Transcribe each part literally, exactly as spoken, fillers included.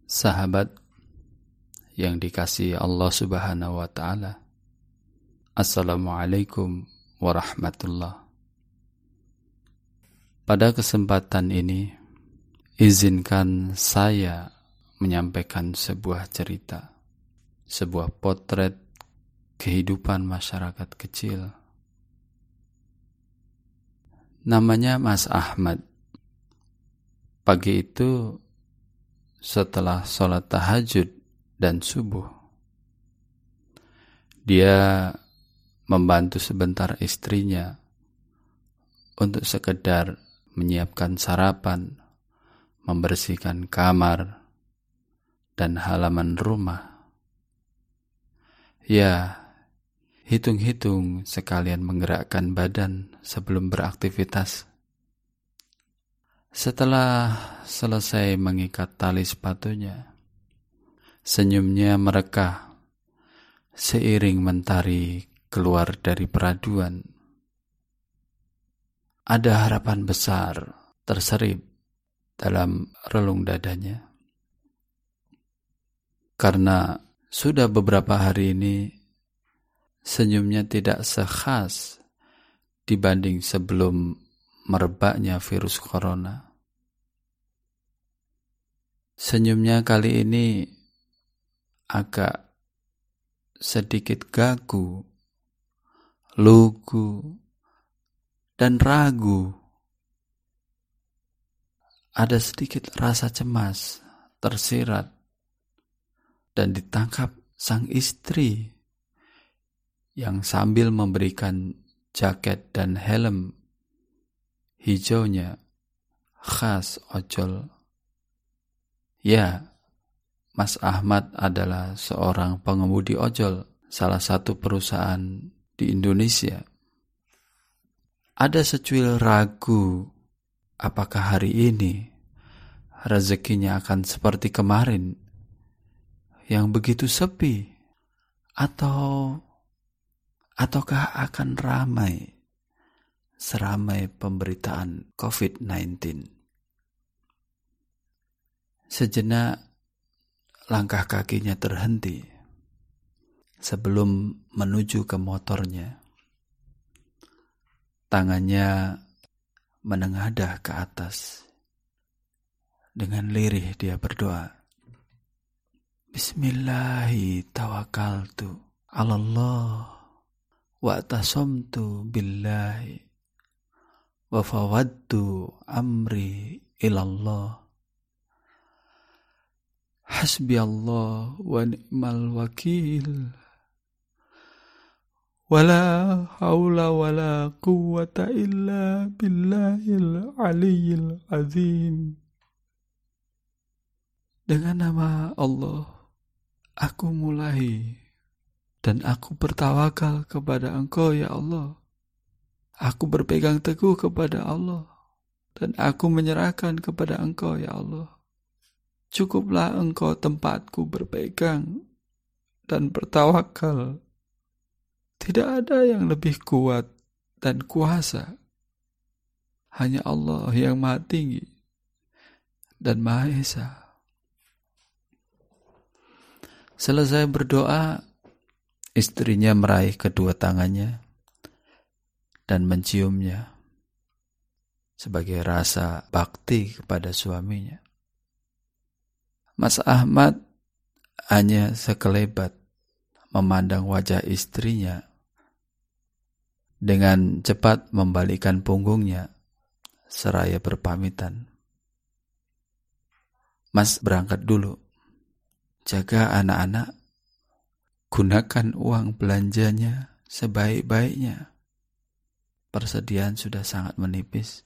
Sahabat yang dikasihi Allah Subhanahu wa Ta'ala, Assalamualaikum warahmatullahi. Pada kesempatan ini, izinkan saya menyampaikan sebuah cerita, sebuah potret kehidupan masyarakat kecil. Namanya Mas Ahmad. Pagi itu, setelah sholat tahajud dan subuh, dia membantu sebentar istrinya untuk sekedar menyiapkan sarapan, membersihkan kamar dan halaman rumah. Ya, hitung-hitung sekalian menggerakkan badan sebelum beraktivitas. Setelah selesai mengikat tali sepatunya, senyumnya merekah seiring mentari keluar dari peraduan. Ada harapan besar terselip dalam relung dadanya. Karena sudah beberapa hari ini senyumnya tidak sekhas dibanding sebelum merebaknya virus corona. Senyumnya kali ini agak sedikit gagu, lugu, dan ragu. Ada sedikit rasa cemas tersirat dan ditangkap sang istri yang sambil memberikan jaket dan helm hijaunya khas ojol. Ya, Mas Ahmad adalah seorang pengemudi ojol, salah satu perusahaan di Indonesia. Ada secuil ragu apakah hari ini rezekinya akan seperti kemarin yang begitu sepi, atau ataukah akan ramai seramai pemberitaan covid sembilan belas. Sejenak langkah kakinya terhenti sebelum menuju ke motornya. Tangannya menengadah ke atas. Dengan lirih dia berdoa, Bismillahi tawakkaltu ala Allah wa tasamtu billahi wa fawadtu amri ilallah. Hasbi Allah wa ni'mal wakil. Wala hawla wala quwwata illa billahil aliyyil azim. Dengan nama Allah, aku mulai dan aku bertawakal kepada Engkau ya Allah. Aku berpegang teguh kepada Allah dan aku menyerahkan kepada Engkau ya Allah. Cukuplah Engkau tempatku berpegang dan bertawakal. Tidak ada yang lebih kuat dan kuasa. Hanya Allah yang Maha Tinggi dan Maha Esa. Selesai berdoa, istrinya meraih kedua tangannya dan menciumnya sebagai rasa bakti kepada suaminya. Mas Ahmad hanya sekelebat memandang wajah istrinya, dengan cepat membalikkan punggungnya seraya berpamitan. Mas berangkat dulu. Jaga anak-anak, gunakan uang belanjanya sebaik-baiknya. Persediaan sudah sangat menipis.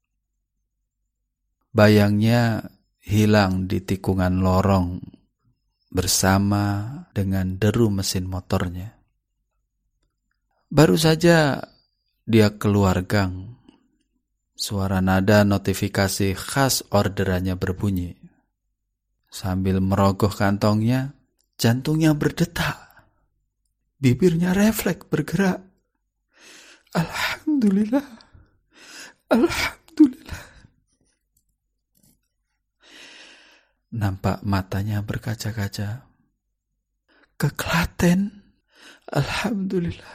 Bayangnya hilang di tikungan lorong bersama dengan deru mesin motornya. Baru saja dia keluar gang, suara nada notifikasi khas orderannya berbunyi. Sambil merogoh kantongnya, jantungnya berdetak. Bibirnya refleks bergerak. Alhamdulillah. Alhamdulillah. nampak matanya berkaca-kaca. Ke Klaten, alhamdulillah.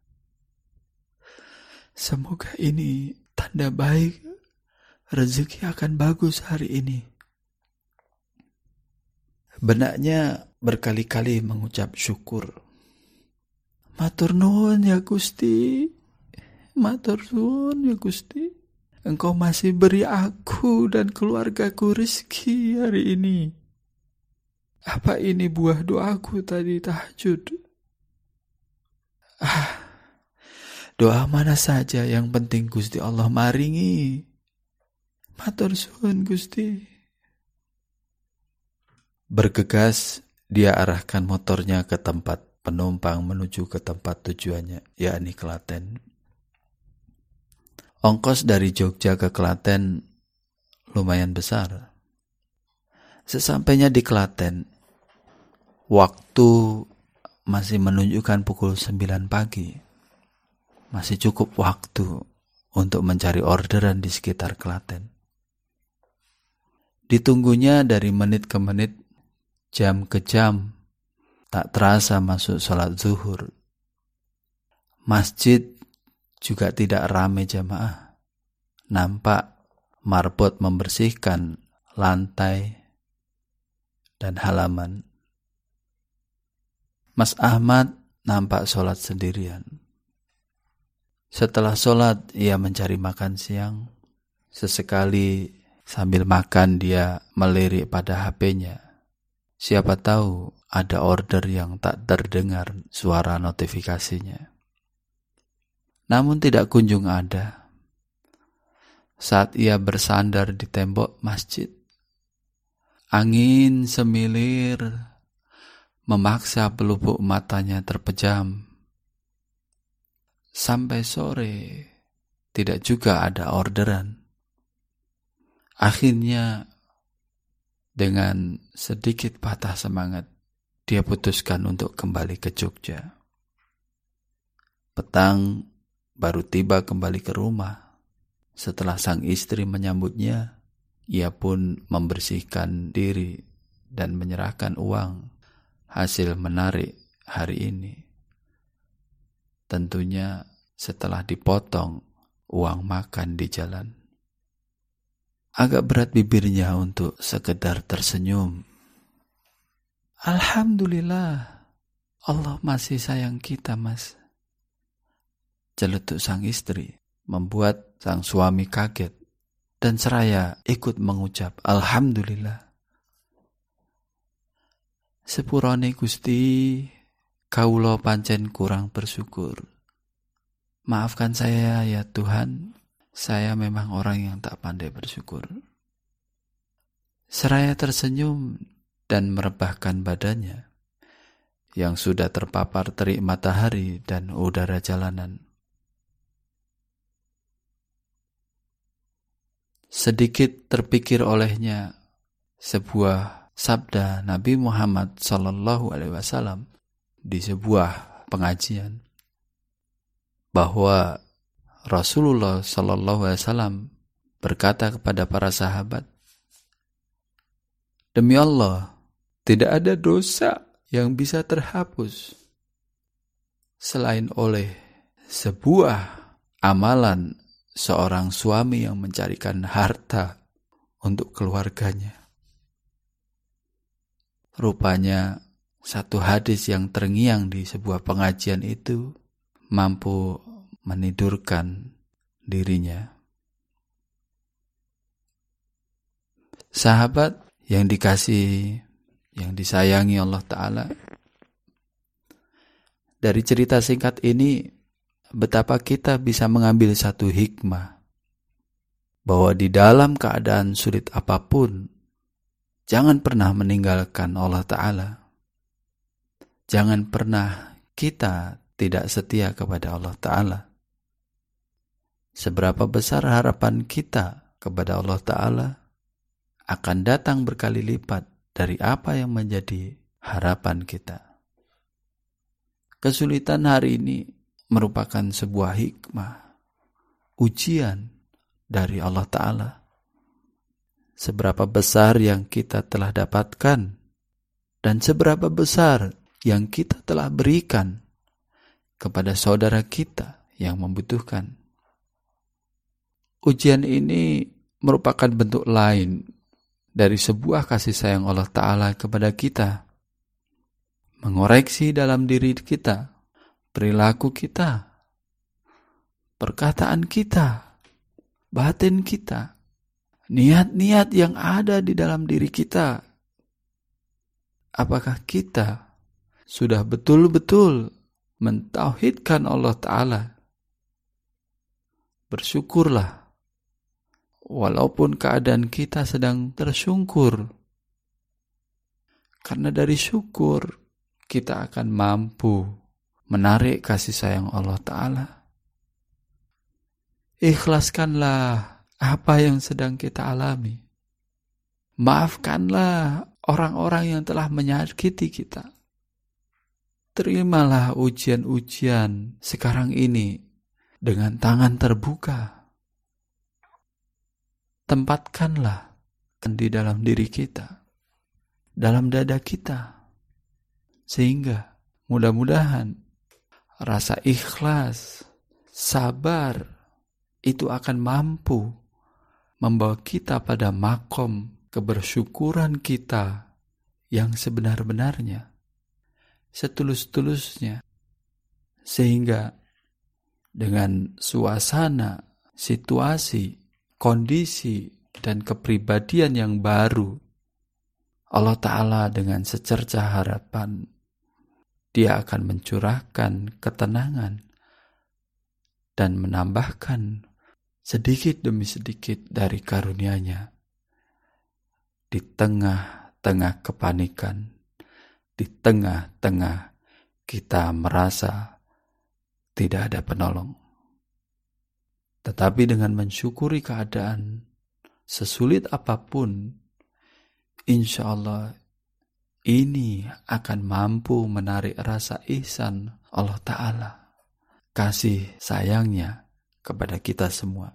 Semoga ini tanda baik, rezeki akan bagus hari ini. Benaknya berkali-kali mengucap syukur. Matur nuwun ya Gusti, matur nuwun ya Gusti. Engkau masih beri aku dan keluargaku rezeki hari ini. Apa ini buah doaku tadi tahajud? Ah, doa mana saja yang penting Gusti Allah maringi. Matur suwun Gusti. Bergegas dia arahkan motornya ke tempat penumpang menuju ke tempat tujuannya, yakni Klaten. Ongkos dari Jogja ke Klaten lumayan besar. Sesampainya di Klaten, waktu masih menunjukkan pukul sembilan pagi. Masih cukup waktu untuk mencari orderan di sekitar Klaten. Ditunggunya dari menit ke menit, jam ke jam, tak terasa masuk sholat zuhur. Masjid juga tidak ramai jamaah. Nampak marbot membersihkan lantai dan halaman. Mas Ahmad nampak sholat sendirian. Setelah sholat, ia mencari makan siang. Sesekali sambil makan dia melirik pada H P-nya. Siapa tahu ada order yang tak terdengar suara notifikasinya. Namun tidak kunjung ada. Saat ia bersandar di tembok masjid, angin semilir memaksa pelupuk matanya terpejam. Sampai sore tidak juga ada orderan. Akhirnya dengan sedikit patah semangat, dia putuskan untuk kembali ke Jogja. Petang baru tiba kembali ke rumah. Setelah sang istri menyambutnya, ia pun membersihkan diri dan menyerahkan uang hasil menarik hari ini. Tentunya setelah dipotong uang makan di jalan. Agak berat bibirnya untuk sekedar tersenyum. Alhamdulillah, Allah masih sayang kita, Mas. Celetuk sang istri membuat sang suami kaget dan seraya ikut mengucap Alhamdulillah. Sepurone Gusti, kawula pancen kurang bersyukur. Maafkan saya ya Tuhan, saya memang orang yang tak pandai bersyukur. Seraya tersenyum dan merebahkan badannya yang sudah terpapar terik matahari dan udara jalanan. Sedikit terpikir olehnya sebuah sabda Nabi Muhammad sallallahu alaihi wasallam di sebuah pengajian bahwa Rasulullah sallallahu alaihi wasallam berkata kepada para sahabat, "Demi Allah, tidak ada dosa yang bisa terhapus selain oleh sebuah amalan seorang suami yang mencarikan harta untuk keluarganya." Rupanya satu hadis yang terngiang di sebuah pengajian itu mampu menidurkan dirinya. Sahabat yang dikasihi, yang disayangi Allah Ta'ala, dari cerita singkat ini betapa kita bisa mengambil satu hikmah bahwa di dalam keadaan sulit apapun, jangan pernah meninggalkan Allah Ta'ala. Jangan pernah kita tidak setia kepada Allah Ta'ala. Seberapa besar harapan kita kepada Allah Ta'ala akan datang berkali lipat dari apa yang menjadi harapan kita. Kesulitan hari ini merupakan sebuah hikmah, ujian dari Allah Ta'ala. seberapa besar yang kita telah dapatkan dan seberapa besar yang kita telah berikan kepada saudara kita yang membutuhkan. Ujian ini merupakan bentuk lain dari sebuah kasih sayang Allah Ta'ala kepada kita, mengoreksi dalam diri kita, perilaku kita, perkataan kita, batin kita, niat-niat yang ada di dalam diri kita. Apakah kita sudah betul-betul mentauhidkan Allah Ta'ala? Bersyukurlah, walaupun keadaan kita sedang tersungkur. Karena dari syukur, kita akan mampu menarik kasih sayang Allah Ta'ala. Ikhlaskanlah apa yang sedang kita alami. Maafkanlah orang-orang yang telah menyakiti kita. Terimalah ujian-ujian sekarang ini dengan tangan terbuka. Tempatkanlah di dalam diri kita, dalam dada kita, sehingga mudah-mudahan rasa ikhlas, sabar itu akan mampu membawa kita pada makom kebersyukuran kita yang sebenar-benarnya, setulus-tulusnya, sehingga dengan suasana, situasi, kondisi, dan kepribadian yang baru, Allah Ta'ala dengan secerca harapan, Dia akan mencurahkan ketenangan dan menambahkan sedikit demi sedikit dari karunia-Nya di tengah-tengah kepanikan, di tengah-tengah kita merasa tidak ada penolong. Tetapi dengan mensyukuri keadaan sesulit apapun, insya Allah ini akan mampu menarik rasa ihsan Allah Ta'ala, kasih sayangnya kepada kita semua.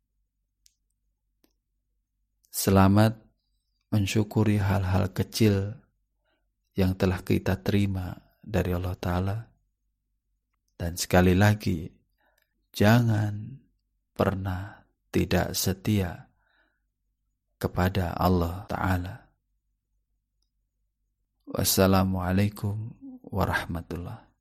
Selamat mensyukuri hal-hal kecil yang telah kita terima dari Allah Ta'ala. Dan sekali lagi, jangan pernah tidak setia kepada Allah Ta'ala. Wassalamualaikum warahmatullahi